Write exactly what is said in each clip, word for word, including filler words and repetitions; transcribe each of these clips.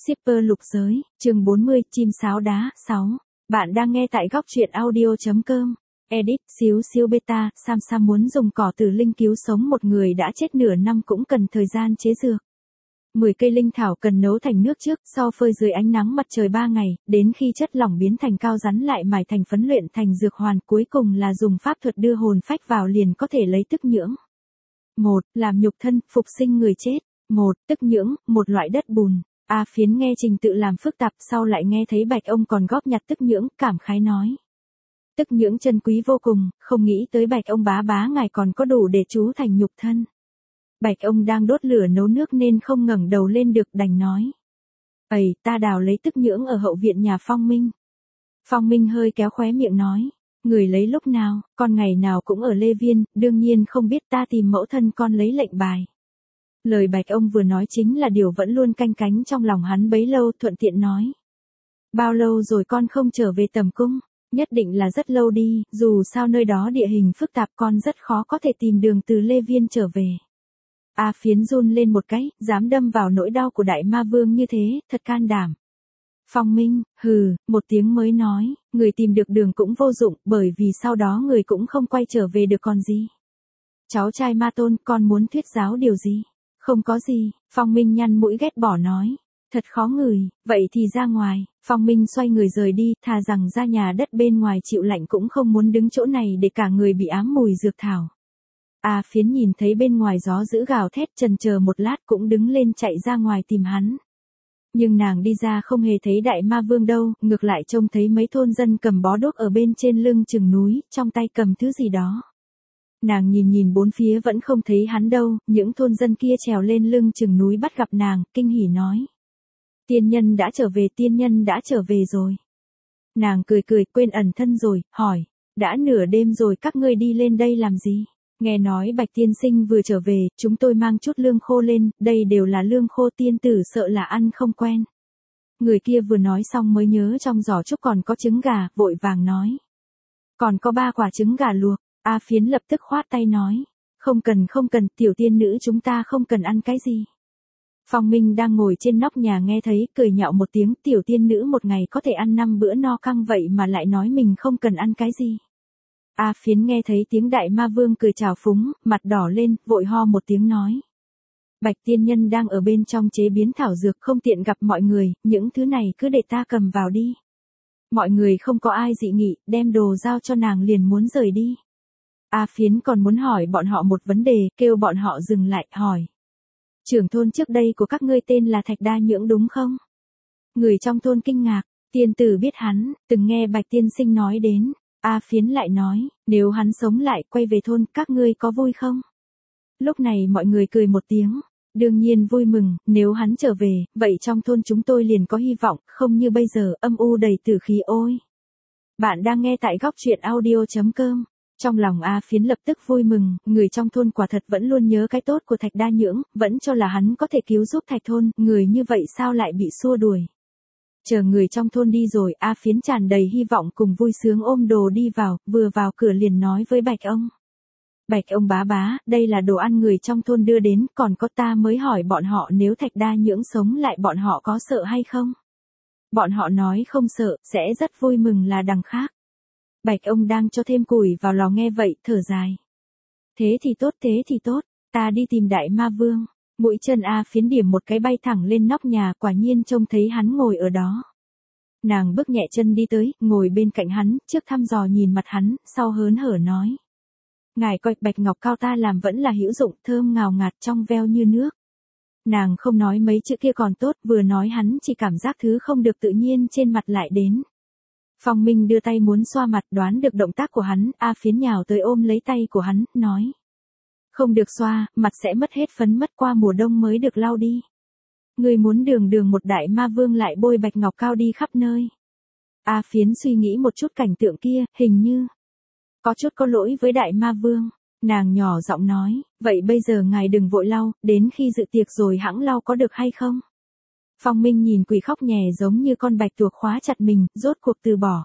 Shipper lục giới, chương bốn mươi, chim sáo đá, sáu. Bạn đang nghe tại góc truyện audio.com. Edit, xíu siêu beta, Sam Sam muốn dùng cỏ tử linh cứu sống một người đã chết nửa năm cũng cần thời gian chế dược. mười cây linh thảo cần nấu thành nước trước, sau phơi dưới ánh nắng mặt trời ba ngày, đến khi chất lỏng biến thành cao rắn lại mài thành phấn luyện thành dược hoàn, cuối cùng là dùng pháp thuật đưa hồn phách vào liền có thể lấy tức nhưỡng. một. Làm nhục thân, phục sinh người chết. một. Tức nhưỡng, một loại đất bùn. A Phiến nghe trình tự làm phức tạp, sau lại nghe thấy Bạch ông còn góp nhặt tức nhưỡng, cảm khái nói. Tức nhưỡng chân quý vô cùng, không nghĩ tới Bạch ông bá bá ngài còn có đủ để trú thành nhục thân. Bạch ông đang đốt lửa nấu nước nên không ngẩng đầu lên được, đành nói. Ây, ta đào lấy tức nhưỡng ở hậu viện nhà Phong Minh. Phong Minh hơi kéo khóe miệng nói. Người lấy lúc nào, con ngày nào cũng ở Lê Viên, đương nhiên không biết ta tìm mẫu thân con lấy lệnh bài. Lời Bạch ông vừa nói chính là điều vẫn luôn canh cánh trong lòng hắn bấy lâu, thuận tiện nói. Bao lâu rồi con không trở về Tầm Cung? Nhất định là rất lâu đi, dù sao nơi đó địa hình phức tạp, con rất khó có thể tìm đường từ Lê Viên trở về. A Phiến run lên một cái, dám đâm vào nỗi đau của đại ma vương như thế, thật can đảm. Phong Minh, hừ, một tiếng mới nói, người tìm được đường cũng vô dụng, bởi vì sau đó người cũng không quay trở về được còn gì. Cháu trai Ma Tôn, con muốn thuyết giáo điều gì? Không có gì, Phong Minh nhăn mũi ghét bỏ nói. Thật khó ngửi, vậy thì ra ngoài. Phong Minh xoay người rời đi, thà rằng ra nhà đất bên ngoài chịu lạnh cũng không muốn đứng chỗ này để cả người bị ám mùi dược thảo. A Phiến nhìn thấy bên ngoài gió dữ gào thét, chần chờ một lát cũng đứng lên chạy ra ngoài tìm hắn. Nhưng nàng đi ra không hề thấy đại ma vương đâu, ngược lại trông thấy mấy thôn dân cầm bó đuốc ở bên trên lưng chừng núi, trong tay cầm thứ gì đó. Nàng nhìn nhìn bốn phía vẫn không thấy hắn đâu, những thôn dân kia trèo lên lưng chừng núi bắt gặp nàng, kinh hỉ nói. Tiên nhân đã trở về, tiên nhân đã trở về rồi. Nàng cười cười, quên ẩn thân rồi, hỏi, đã nửa đêm rồi các ngươi đi lên đây làm gì? Nghe nói Bạch tiên sinh vừa trở về, chúng tôi mang chút lương khô lên, đây đều là lương khô, tiên tử sợ là ăn không quen. Người kia vừa nói xong mới nhớ trong giỏ trúc còn có trứng gà, vội vàng nói. Còn có ba quả trứng gà luộc. A Phiến lập tức khoát tay nói. Không cần không cần, tiểu tiên nữ chúng ta không cần ăn cái gì. Phong Minh đang ngồi trên nóc nhà nghe thấy, cười nhạo một tiếng, tiểu tiên nữ một ngày có thể ăn năm bữa no căng vậy mà lại nói mình không cần ăn cái gì. A Phiến nghe thấy tiếng đại ma vương cười chào phúng, mặt đỏ lên, vội ho một tiếng nói. Bạch tiên nhân đang ở bên trong chế biến thảo dược, không tiện gặp mọi người, những thứ này cứ để ta cầm vào đi. Mọi người không có ai dị nghị, đem đồ giao cho nàng liền muốn rời đi. A Phiến còn muốn hỏi bọn họ một vấn đề, kêu bọn họ dừng lại, hỏi. Trưởng thôn trước đây của các ngươi tên là Thạch Đa Nhưỡng đúng không? Người trong thôn kinh ngạc, tiên tử biết hắn, từng nghe Bạch tiên sinh nói đến. A Phiến lại nói, nếu hắn sống lại quay về thôn, các ngươi có vui không? Lúc này mọi người cười một tiếng, đương nhiên vui mừng, nếu hắn trở về, vậy trong thôn chúng tôi liền có hy vọng, không như bây giờ, âm u đầy tử khí ôi. Bạn đang nghe tại góc truyện audio.com. Trong lòng A Phiến lập tức vui mừng, người trong thôn quả thật vẫn luôn nhớ cái tốt của Thạch Đa Nhưỡng, vẫn cho là hắn có thể cứu giúp Thạch thôn, người như vậy sao lại bị xua đuổi. Chờ người trong thôn đi rồi, A Phiến tràn đầy hy vọng cùng vui sướng ôm đồ đi vào, vừa vào cửa liền nói với Bạch ông. Bạch ông bá bá, đây là đồ ăn người trong thôn đưa đến, còn có ta mới hỏi bọn họ nếu Thạch Đa Nhưỡng sống lại bọn họ có sợ hay không? Bọn họ nói không sợ, sẽ rất vui mừng là đằng khác. Bạch ông đang cho thêm củi vào lò nghe vậy, thở dài. Thế thì tốt, thế thì tốt, ta đi tìm đại ma vương. Mũi chân A Phiến điểm một cái bay thẳng lên nóc nhà, quả nhiên trông thấy hắn ngồi ở đó. Nàng bước nhẹ chân đi tới, ngồi bên cạnh hắn, trước thăm dò nhìn mặt hắn, sau hớn hở nói. Ngài coi bạch ngọc cao ta làm vẫn là hữu dụng, thơm ngào ngạt trong veo như nước. Nàng không nói mấy chữ kia còn tốt, vừa nói hắn chỉ cảm giác thứ không được tự nhiên trên mặt lại đến. Phong Minh đưa tay muốn xoa mặt, đoán được động tác của hắn, A Phiến nhào tới ôm lấy tay của hắn, nói. Không được xoa, mặt sẽ mất hết phấn, mất qua mùa đông mới được lau đi. Người muốn đường đường một đại ma vương lại bôi bạch ngọc cao đi khắp nơi. A Phiến suy nghĩ một chút cảnh tượng kia, hình như có chút có lỗi với đại ma vương. Nàng nhỏ giọng nói, vậy bây giờ ngài đừng vội lau, đến khi dự tiệc rồi hãng lau có được hay không? Phong Minh nhìn quỷ khóc nhè giống như con bạch tuộc khóa chặt mình, rốt cuộc từ bỏ.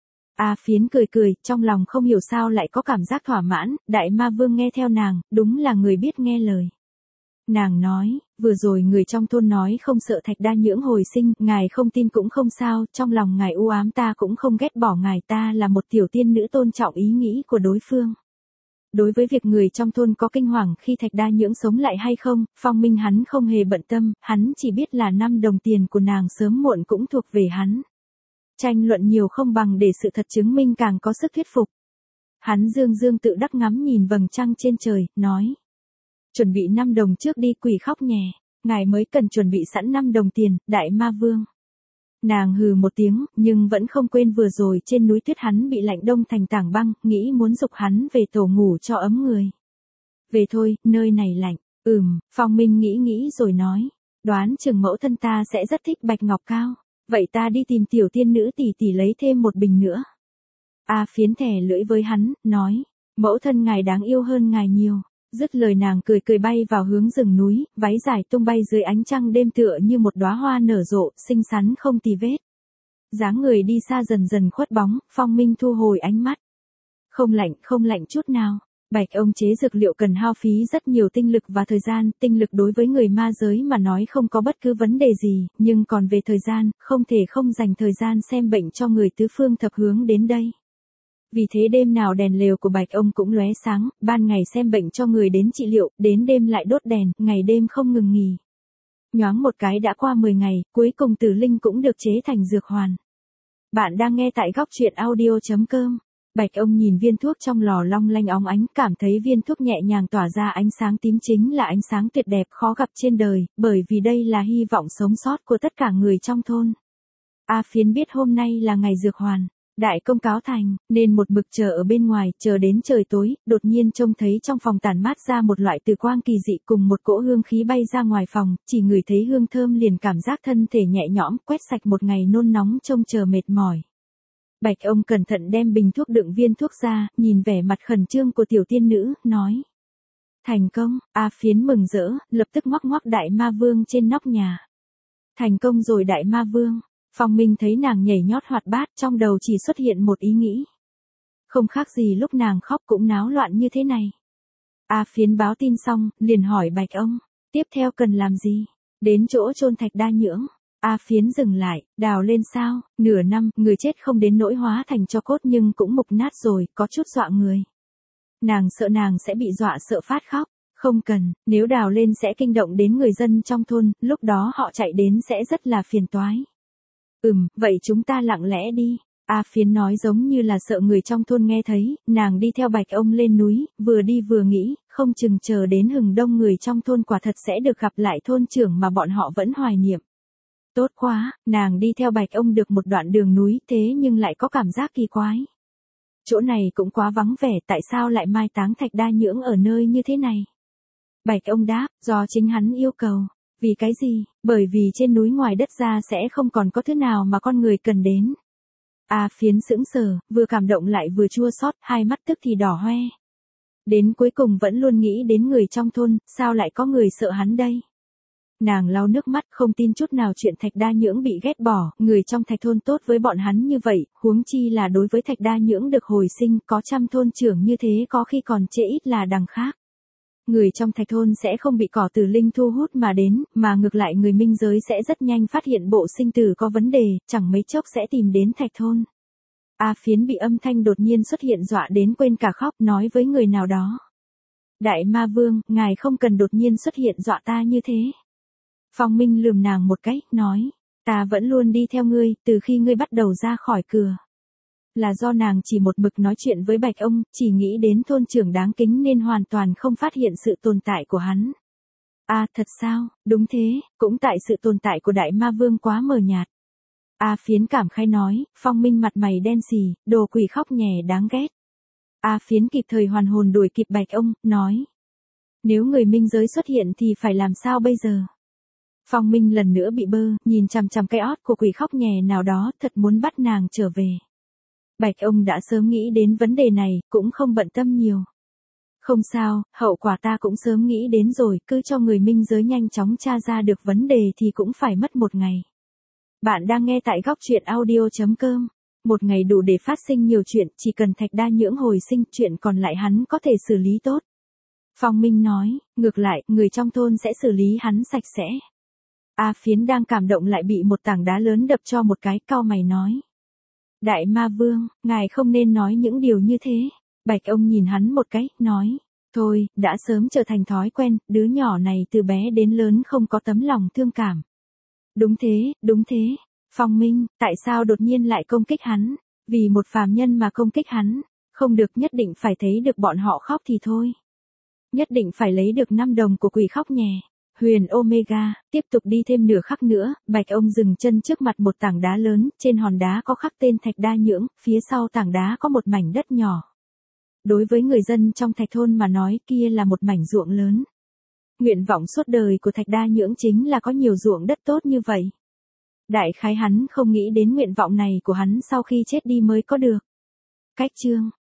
A Phiến cười cười, trong lòng không hiểu sao lại có cảm giác thỏa mãn, đại ma vương nghe theo nàng, đúng là người biết nghe lời. Nàng nói, vừa rồi người trong thôn nói không sợ Thạch Đa Nhưỡng hồi sinh, ngài không tin cũng không sao, trong lòng ngài u ám ta cũng không ghét bỏ ngài, ta là một tiểu tiên nữ tôn trọng ý nghĩ của đối phương. Đối với việc người trong thôn có kinh hoàng khi Thạch Đa Nhưỡng sống lại hay không, Phong Minh hắn không hề bận tâm, hắn chỉ biết là năm đồng tiền của nàng sớm muộn cũng thuộc về hắn. Tranh luận nhiều không bằng để sự thật chứng minh càng có sức thuyết phục. Hắn dương dương tự đắc ngắm nhìn vầng trăng trên trời, nói. Chuẩn bị năm đồng trước đi, quỷ khóc nhè, ngài mới cần chuẩn bị sẵn năm đồng tiền, đại ma vương. Nàng hừ một tiếng, nhưng vẫn không quên vừa rồi trên núi tuyết hắn bị lạnh đông thành tảng băng, nghĩ muốn giục hắn về tổ ngủ cho ấm người. Về thôi, nơi này lạnh, ừm, Phong Minh nghĩ nghĩ rồi nói, đoán chừng mẫu thân ta sẽ rất thích bạch ngọc cao, vậy ta đi tìm tiểu tiên nữ tỷ tỷ lấy thêm một bình nữa. A Phiến thẻ lưỡi với hắn, nói, mẫu thân ngài đáng yêu hơn ngài nhiều. Dứt lời nàng cười cười bay vào hướng rừng núi, váy dài tung bay dưới ánh trăng đêm tựa như một đóa hoa nở rộ, xinh xắn không tì vết. Dáng người đi xa dần dần khuất bóng, Phong Minh thu hồi ánh mắt. Không lạnh, không lạnh chút nào. Bạch ông chế dược liệu cần hao phí rất nhiều tinh lực và thời gian, tinh lực đối với người ma giới mà nói không có bất cứ vấn đề gì, nhưng còn về thời gian, không thể không dành thời gian xem bệnh cho người tứ phương thập hướng đến đây. Vì thế đêm nào đèn lều của Bạch ông cũng lóe sáng, ban ngày xem bệnh cho người đến trị liệu, đến đêm lại đốt đèn, ngày đêm không ngừng nghỉ. Nhoáng một cái đã qua mười ngày, cuối cùng Tử Linh cũng được chế thành dược hoàn. Bạn đang nghe tại góc truyện audio chấm com. Bạch ông nhìn viên thuốc trong lò long lanh óng ánh, cảm thấy viên thuốc nhẹ nhàng tỏa ra ánh sáng tím chính là ánh sáng tuyệt đẹp khó gặp trên đời, bởi vì đây là hy vọng sống sót của tất cả người trong thôn. A Phiến biết hôm nay là ngày dược hoàn. Đại công cáo thành, nên một mực chờ ở bên ngoài, chờ đến trời tối, đột nhiên trông thấy trong phòng tản mát ra một loại từ quang kỳ dị cùng một cỗ hương khí bay ra ngoài phòng, chỉ ngửi thấy hương thơm liền cảm giác thân thể nhẹ nhõm, quét sạch một ngày nôn nóng trông chờ mệt mỏi. Bạch ông cẩn thận đem bình thuốc đựng viên thuốc ra, nhìn vẻ mặt khẩn trương của tiểu tiên nữ, nói. Thành công, A Phiến mừng rỡ, lập tức ngoắc ngoắc đại ma vương trên nóc nhà. Thành công rồi đại ma vương. Phong Minh thấy nàng nhảy nhót hoạt bát, trong đầu chỉ xuất hiện một ý nghĩ. Không khác gì lúc nàng khóc cũng náo loạn như thế này. A Phiến báo tin xong, liền hỏi Bạch ông, tiếp theo cần làm gì? Đến chỗ chôn Thạch Đa Nhưỡng. A Phiến dừng lại, đào lên sao, nửa năm, người chết không đến nỗi hóa thành tro cốt nhưng cũng mục nát rồi, có chút dọa người. Nàng sợ nàng sẽ bị dọa sợ phát khóc. Không cần, nếu đào lên sẽ kinh động đến người dân trong thôn, lúc đó họ chạy đến sẽ rất là phiền toái. Ừm, vậy chúng ta lặng lẽ đi. A Phiến nói giống như là sợ người trong thôn nghe thấy, nàng đi theo Bạch ông lên núi, vừa đi vừa nghĩ, không chừng chờ đến hừng đông người trong thôn quả thật sẽ được gặp lại thôn trưởng mà bọn họ vẫn hoài niệm. Tốt quá, nàng đi theo Bạch ông được một đoạn đường núi thế nhưng lại có cảm giác kỳ quái. Chỗ này cũng quá vắng vẻ, tại sao lại mai táng Thạch Đa Nhưỡng ở nơi như thế này? Bạch ông đáp, do chính hắn yêu cầu. Vì cái gì? Bởi vì trên núi ngoài đất ra sẽ không còn có thứ nào mà con người cần đến. A Phiến sững sờ, vừa cảm động lại vừa chua xót, hai mắt tức thì đỏ hoe. Đến cuối cùng vẫn luôn nghĩ đến người trong thôn, sao lại có người sợ hắn đây? Nàng lau nước mắt, không tin chút nào chuyện Thạch Đa Nhưỡng bị ghét bỏ, người trong Thạch thôn tốt với bọn hắn như vậy, huống chi là đối với Thạch Đa Nhưỡng được hồi sinh, có trăm thôn trưởng như thế có khi còn trễ ít là đằng khác. Người trong Thạch thôn sẽ không bị cỏ tử linh thu hút mà đến, mà ngược lại người minh giới sẽ rất nhanh phát hiện bộ sinh tử có vấn đề, chẳng mấy chốc sẽ tìm đến Thạch thôn. A Phiến bị âm thanh đột nhiên xuất hiện dọa đến quên cả khóc, nói với người nào đó. Đại ma vương, ngài không cần đột nhiên xuất hiện dọa ta như thế. Phong Minh lườm nàng một cái, nói, ta vẫn luôn đi theo ngươi, từ khi ngươi bắt đầu ra khỏi cửa. Là do nàng chỉ một mực nói chuyện với Bạch ông, chỉ nghĩ đến thôn trưởng đáng kính nên hoàn toàn không phát hiện sự tồn tại của hắn. À, thật sao, đúng thế, cũng tại sự tồn tại của đại ma vương quá mờ nhạt. A Phiến cảm khai nói, Phong Minh mặt mày đen xì, đồ quỷ khóc nhè đáng ghét. A Phiến kịp thời hoàn hồn đuổi kịp Bạch ông, nói. Nếu người minh giới xuất hiện thì phải làm sao bây giờ? Phong Minh lần nữa bị bơ, nhìn chằm chằm cái ót của quỷ khóc nhè nào đó, thật muốn bắt nàng trở về. Bạch ông đã sớm nghĩ đến vấn đề này, cũng không bận tâm nhiều. Không sao, hậu quả ta cũng sớm nghĩ đến rồi, cứ cho người minh giới nhanh chóng tra ra được vấn đề thì cũng phải mất một ngày. Bạn đang nghe tại góc truyện audio chấm com. Một ngày đủ để phát sinh nhiều chuyện, chỉ cần Thạch Đa Nhưỡng hồi sinh, chuyện còn lại hắn có thể xử lý tốt. Phong Minh nói, ngược lại, người trong thôn sẽ xử lý hắn sạch sẽ. A Phiến đang cảm động lại bị một tảng đá lớn đập cho một cái, cau mày nói. Đại ma vương, ngài không nên nói những điều như thế. Bạch ông nhìn hắn một cái, nói. Thôi, đã sớm trở thành thói quen, đứa nhỏ này từ bé đến lớn không có tấm lòng thương cảm. Đúng thế, đúng thế. Phong Minh, tại sao đột nhiên lại công kích hắn? Vì một phàm nhân mà công kích hắn, không được, nhất định phải thấy được bọn họ khóc thì thôi. Nhất định phải lấy được năm đồng của quỷ khóc nhè. Huyền Omega, tiếp tục đi thêm nửa khắc nữa, Bạch ông dừng chân trước mặt một tảng đá lớn, trên hòn đá có khắc tên Thạch Đa Nhưỡng, phía sau tảng đá có một mảnh đất nhỏ. Đối với người dân trong Thạch thôn mà nói, kia là một mảnh ruộng lớn. Nguyện vọng suốt đời của Thạch Đa Nhưỡng chính là có nhiều ruộng đất tốt như vậy. Đại khái hắn không nghĩ đến nguyện vọng này của hắn sau khi chết đi mới có được. Cách chương